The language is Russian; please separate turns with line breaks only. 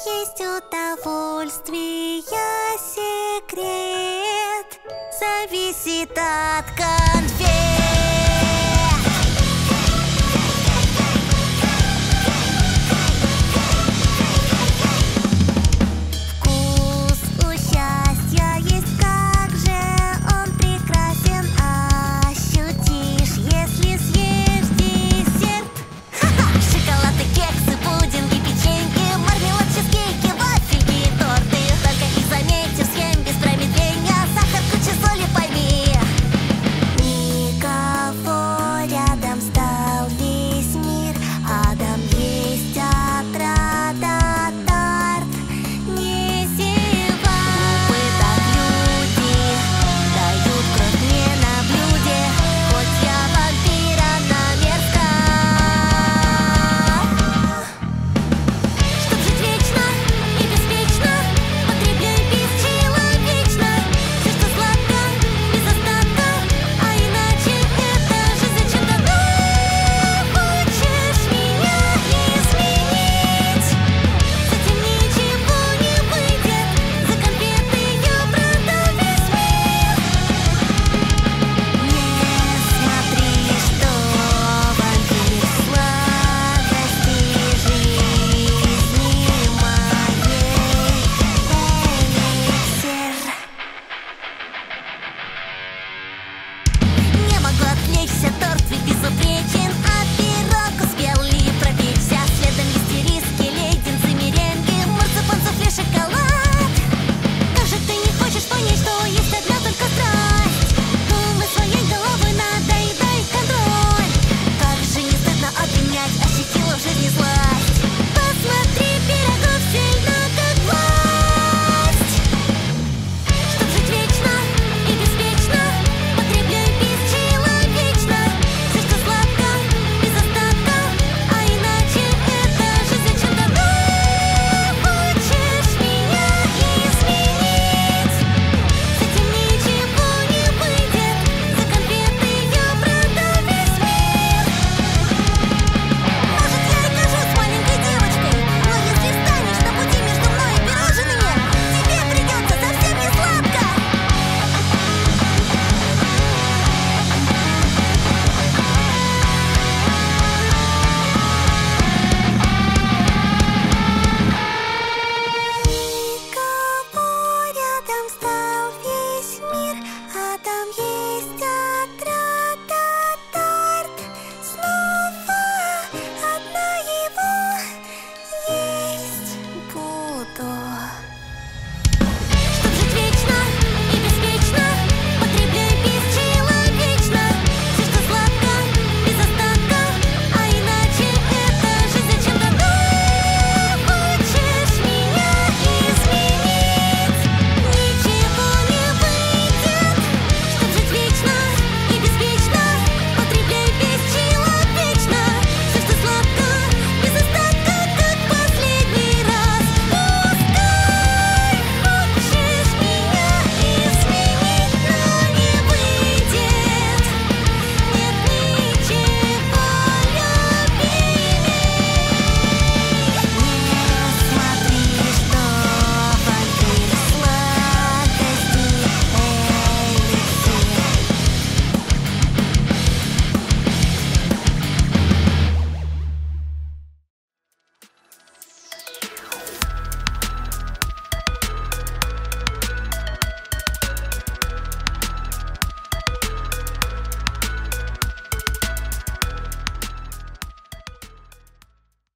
Есть удовольствие секрет, зависит от конфет. Вкус у счастья есть, как же он прекрасен, ощутишь, если съешь десерт. Ха-ха! Шоколад и кексы, пудинги, печеньки, мармелад, чизкейки, вафельки и торты. Только их заметишь, съем без промедления. Сахар, куча соли, пойми. Никого рядом, стал весь мир адом. Есть отрада, торт не зевай. Мы так люди дают кровь мне на блюде, хоть я вампир, она мерзка. Чтоб жить вечно и беспечно, потребляй бесчеловечно. Все, что сладко, без остатка, а иначе это жизнь зачем-то. Ну, хочешь меня изменить? С этим ничего не выйдет, за конфеты я продам весь мир. Не смотри, что вампир, сладости жизни моей эликсир. Не могу отвлечься, торт ведь безупречен.